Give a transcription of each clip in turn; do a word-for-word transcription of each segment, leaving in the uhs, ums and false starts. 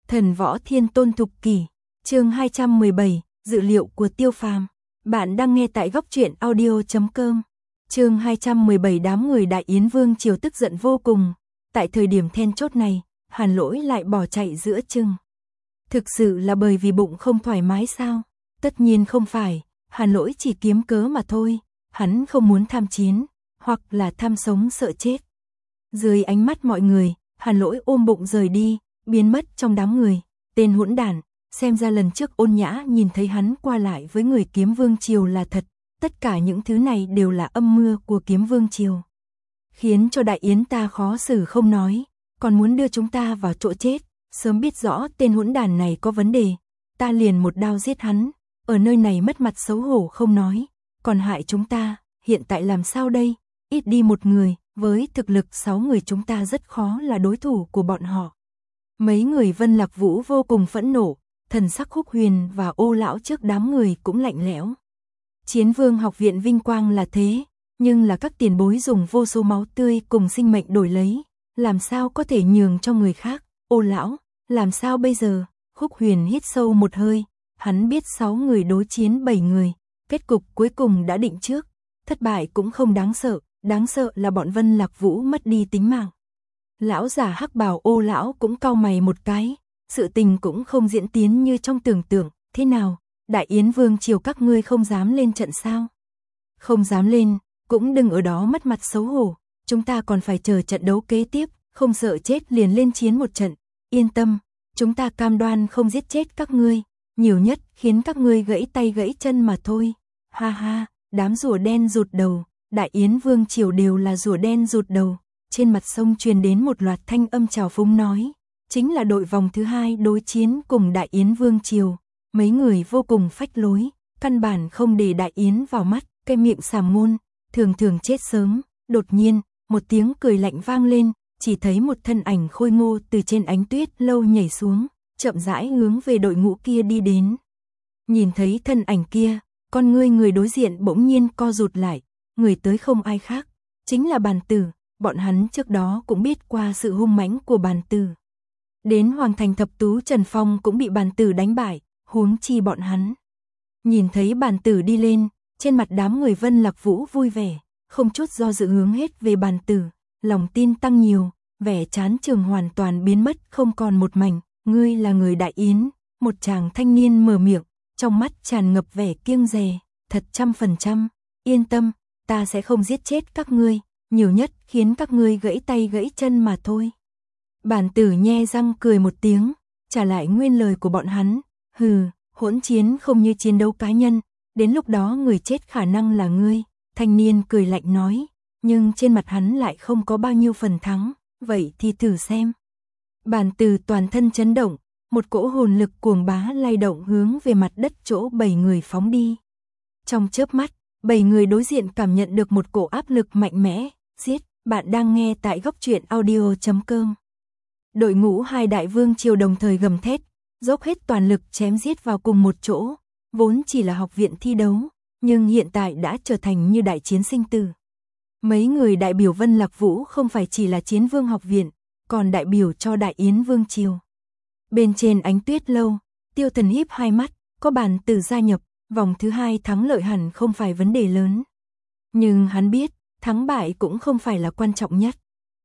Thần võ thiên tôn thục kỷ, chương hai trăm mười bảy, dự liệu của Tiêu Phàm. Bạn đang nghe tại góc truyện audio chấm com. Chương hai trăm mười bảy, đám người Đại Yến Vương triều tức giận vô cùng. Tại thời điểm then chốt này, Hàn Lỗi lại bỏ chạy giữa chừng. Thực sự là bởi vì bụng không thoải mái sao? Tất nhiên không phải, Hàn Lỗi chỉ kiếm cớ mà thôi. Hắn không muốn tham chiến, hoặc là tham sống sợ chết. Dưới ánh mắt mọi người, Hàn Lỗi ôm bụng rời đi, biến mất trong đám người. Tên hỗn đản, xem ra lần trước Ôn Nhã nhìn thấy hắn qua lại với người Kiếm Vương triều là thật. Tất cả những thứ này đều là âm mưu của Kiếm Vương triều, khiến cho Đại Yến ta khó xử không nói, còn muốn đưa chúng ta vào chỗ chết. Sớm biết rõ tên hỗn đản này có vấn đề, ta liền một đao giết hắn. Ở nơi này mất mặt xấu hổ không nói, còn hại chúng ta. Hiện tại làm sao đây? Ít đi một người, với thực lực sáu người chúng ta rất khó là đối thủ của bọn họ. Mấy người Vân Lạc Vũ vô cùng phẫn nộ, thần sắc Khúc Huyền và Ô lão trước đám người cũng lạnh lẽo. Chiến Vương học viện vinh quang là thế, nhưng là các tiền bối dùng vô số máu tươi cùng sinh mệnh đổi lấy, làm sao có thể nhường cho người khác? Ô lão, làm sao bây giờ? Khúc Huyền hít sâu một hơi, hắn biết sáu người đối chiến bảy người, kết cục cuối cùng đã định trước, thất bại cũng không đáng sợ, đáng sợ là bọn Vân Lạc Vũ mất đi tính mạng. Lão giả hắc bào Ô lão cũng cau mày một cái, sự tình cũng không diễn tiến như trong tưởng tượng. Thế nào, Đại Yến Vương triều các ngươi không dám lên trận sao? Không dám lên, cũng đừng ở đó mất mặt xấu hổ, chúng ta còn phải chờ trận đấu kế tiếp, không sợ chết liền lên chiến một trận. Yên tâm, chúng ta cam đoan không giết chết các ngươi, nhiều nhất khiến các ngươi gãy tay gãy chân mà thôi. Ha ha, đám rùa đen rụt đầu, Đại Yến Vương triều đều là rùa đen rụt đầu. Trên mặt sông truyền đến một loạt thanh âm trào phúng nói, chính là đội vòng thứ hai đối chiến cùng Đại Yến Vương triều. Mấy người vô cùng phách lối, căn bản không để Đại Yến vào mắt, cái miệng sàm ngôn, thường thường chết sớm. Đột nhiên, một tiếng cười lạnh vang lên, chỉ thấy một thân ảnh khôi ngô từ trên ánh tuyết lâu nhảy xuống, chậm rãi hướng về đội ngũ kia đi đến. Nhìn thấy thân ảnh kia, con ngươi người đối diện bỗng nhiên co rụt lại, người tới không ai khác, chính là Bàn Tử. Bọn hắn trước đó cũng biết qua sự hung mãnh của Bàn Tử. Đến Hoàng Thành Thập Tú Trần Phong cũng bị Bàn Tử đánh bại, huống chi bọn hắn. Nhìn thấy Bàn Tử đi lên, trên mặt đám người Vân Lạc Vũ vui vẻ, không chút do dự hướng hết về Bàn Tử, lòng tin tăng nhiều, vẻ chán chường hoàn toàn biến mất không còn một mảnh. Ngươi là người Đại Yến, một chàng thanh niên mở miệng, trong mắt tràn ngập vẻ kiêng dè, thật trăm phần trăm, yên tâm, ta sẽ không giết chết các ngươi, nhiều nhất khiến các ngươi gãy tay gãy chân mà thôi. Bàn Tử nhe răng cười một tiếng, trả lại nguyên lời của bọn hắn, hừ, hỗn chiến không như chiến đấu cá nhân, đến lúc đó người chết khả năng là ngươi. Thanh niên cười lạnh nói, nhưng trên mặt hắn lại không có bao nhiêu phần thắng, vậy thì thử xem. Bàn Tử toàn thân chấn động, một cỗ hồn lực cuồng bá lay động hướng về mặt đất chỗ bảy người phóng đi. Trong chớp mắt, bảy người đối diện cảm nhận được một cổ áp lực mạnh mẽ. Giết, bạn đang nghe tại góc truyện audio chấm com. Đội ngũ hai đại vương triều đồng thời gầm thét, dốc hết toàn lực chém giết vào cùng một chỗ, vốn chỉ là học viện thi đấu, nhưng hiện tại đã trở thành như đại chiến sinh tử. Mấy người đại biểu Vân Lạc Vũ không phải chỉ là Chiến Vương học viện, còn đại biểu cho Đại Yến Vương triều. Bên trên ánh tuyết lâu, Tiêu Thần híp hai mắt, có Bàn Tử gia nhập, vòng thứ hai thắng lợi hẳn không phải vấn đề lớn. Nhưng hắn biết, thắng bại cũng không phải là quan trọng nhất.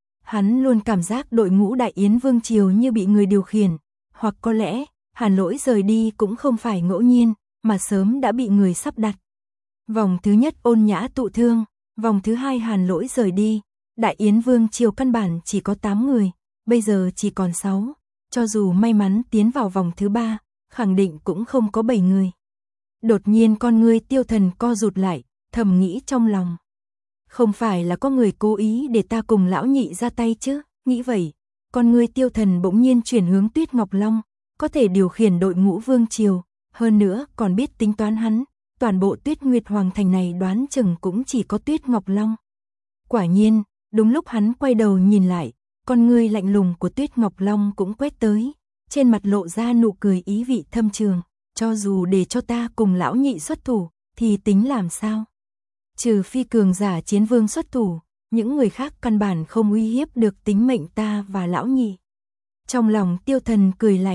Hắn luôn cảm giác đội ngũ Đại Yến Vương triều như bị người điều khiển, hoặc có lẽ, Hàn Lỗi rời đi cũng không phải ngẫu nhiên, mà sớm đã bị người sắp đặt. Vòng thứ nhất Ôn Nhã tụ thương, vòng thứ hai Hàn Lỗi rời đi, Đại Yến Vương triều căn bản chỉ có tám người, bây giờ chỉ còn sáu, cho dù may mắn tiến vào vòng thứ ba, khẳng định cũng không có bảy người. Đột nhiên con ngươi Tiêu Thần co rụt lại, thầm nghĩ trong lòng. Không phải là có người cố ý để ta cùng lão nhị ra tay chứ? Nghĩ vậy, con ngươi Tiêu Thần bỗng nhiên chuyển hướng Tuyết Ngọc Long, có thể điều khiển đội ngũ vương triều, hơn nữa còn biết tính toán hắn, toàn bộ Tuyết Nguyệt Hoàng thành này đoán chừng cũng chỉ có Tuyết Ngọc Long. Quả nhiên, đúng lúc hắn quay đầu nhìn lại, con ngươi lạnh lùng của Tuyết Ngọc Long cũng quét tới, trên mặt lộ ra nụ cười ý vị thâm trường, cho dù để cho ta cùng lão nhị xuất thủ, thì tính làm sao? Trừ phi cường giả Chiến Vương xuất thủ, những người khác căn bản không uy hiếp được tính mệnh ta và lão nhị. Trong lòng Tiêu Thần cười lạnh,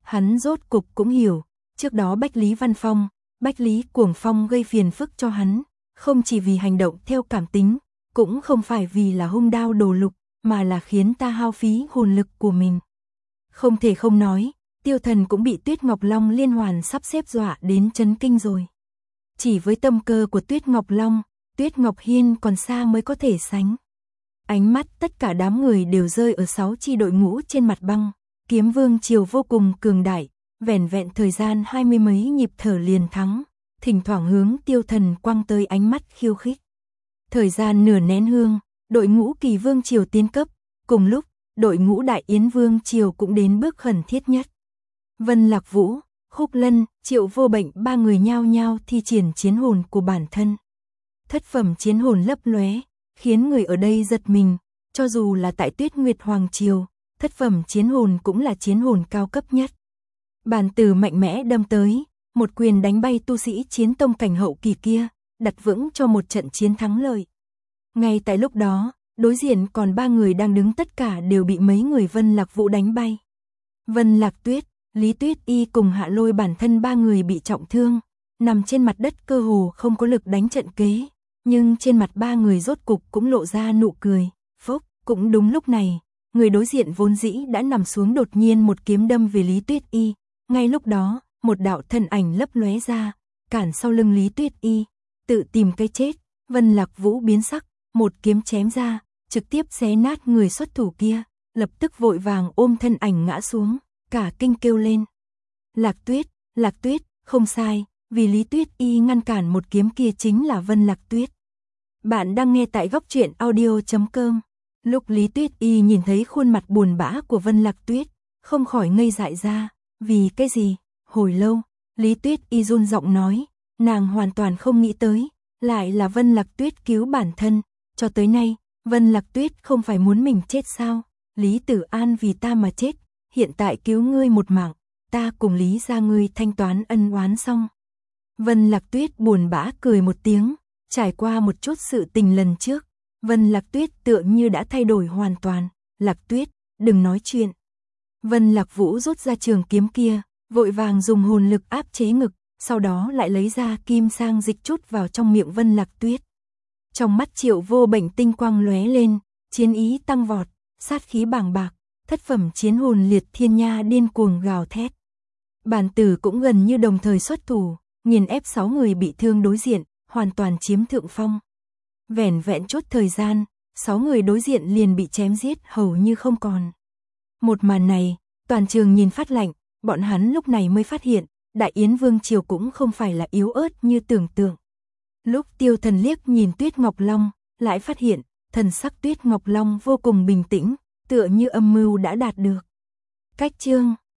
Hắn rốt cục cũng hiểu, trước đó Bách Lý Văn Phong, Bách Lý Cuồng Phong gây phiền phức cho hắn, không chỉ vì hành động theo cảm tính, cũng không phải vì là hung đao đồ lục, mà là khiến ta hao phí hồn lực của mình. Không thể không nói, Tiêu Thần cũng bị Tuyết Ngọc Long liên hoàn sắp xếp dọa đến chấn kinh rồi. Chỉ với tâm cơ của Tuyết Ngọc Long, Tuyết Ngọc Hiên còn xa mới có thể sánh. Ánh mắt tất cả đám người đều rơi ở sáu chi đội ngũ trên mặt băng, Kiếm Vương Triều vô cùng cường đại, vẻn vẹn thời gian hai mươi mấy nhịp thở liền thắng, thỉnh thoảng hướng Tiêu Thần quăng tới ánh mắt khiêu khích. Thời gian nửa nén hương, đội ngũ Kỳ Vương Triều tiến cấp, cùng lúc, đội ngũ Đại Yến Vương Triều cũng đến bước khẩn thiết nhất. Vân Lạc Vũ, Khúc Lân, Triệu Vô Bệnh ba người nhao nhao thi triển chiến hồn của bản thân. Thất phẩm chiến hồn lấp lóe, khiến người ở đây giật mình, cho dù là tại Tuyết Nguyệt Hoàng Triều, thất phẩm chiến hồn cũng là chiến hồn cao cấp nhất. Bàn tử mạnh mẽ đâm tới, một quyền đánh bay tu sĩ chiến tông cảnh hậu kỳ kia, đặt vững cho một trận chiến thắng lợi. Ngay tại lúc đó, đối diện còn ba người đang đứng tất cả đều bị mấy người Vân Lạc Vũ đánh bay. Vân Lạc Tuyết, Lý Tuyết Y cùng Hạ Lôi bản thân ba người bị trọng thương, nằm trên mặt đất cơ hồ không có lực đánh trận kế, nhưng trên mặt ba người rốt cục cũng lộ ra nụ cười. Phốc, cũng đúng lúc này, người đối diện vốn dĩ đã nằm xuống đột nhiên một kiếm đâm về Lý Tuyết Y, ngay lúc đó, một đạo thân ảnh lấp lóe ra, cản sau lưng Lý Tuyết Y, tự tìm cái chết. Vân Lạc Vũ biến sắc, một kiếm chém ra, trực tiếp xé nát người xuất thủ kia, lập tức vội vàng ôm thân ảnh ngã xuống, cả kinh kêu lên. Lạc Tuyết, Lạc Tuyết, không sai, vì Lý Tuyết Y ngăn cản một kiếm kia chính là Vân Lạc Tuyết. Bạn đang nghe tại góc truyện audio chấm com. Lúc Lý Tuyết Y nhìn thấy khuôn mặt buồn bã của Vân Lạc Tuyết, không khỏi ngây dại ra, vì cái gì? Hồi lâu, Lý Tuyết Y run giọng nói, nàng hoàn toàn không nghĩ tới, lại là Vân Lạc Tuyết cứu bản thân, cho tới nay, Vân Lạc Tuyết không phải muốn mình chết sao? Lý Tử An vì ta mà chết, hiện tại cứu ngươi một mạng, ta cùng Lý gia ngươi thanh toán ân oán xong. Vân Lạc Tuyết buồn bã cười một tiếng, trải qua một chút sự tình lần trước, Vân Lạc Tuyết tựa như đã thay đổi hoàn toàn. Lạc Tuyết, đừng nói chuyện. Vân Lạc Vũ rút ra trường kiếm kia, vội vàng dùng hồn lực áp chế ngực, sau đó lại lấy ra kim sang dịch chút vào trong miệng Vân Lạc Tuyết. Trong mắt Triệu Vô Bệnh tinh quang lóe lên, chiến ý tăng vọt, sát khí bàng bạc, thất phẩm chiến hồn liệt thiên nha điên cuồng gào thét. Bản tử cũng gần như đồng thời xuất thủ, nghiền ép sáu người bị thương đối diện, hoàn toàn chiếm thượng phong. Vẻn vẹn chút thời gian, sáu người đối diện liền bị chém giết hầu như không còn. Một màn này, toàn trường nhìn phát lạnh, bọn hắn lúc này mới phát hiện, Đại Yến Vương Triều cũng không phải là yếu ớt như tưởng tượng. Lúc Tiêu Thần liếc nhìn Tuyết Ngọc Long, lại phát hiện, thần sắc Tuyết Ngọc Long vô cùng bình tĩnh, tựa như âm mưu đã đạt được. Cách chương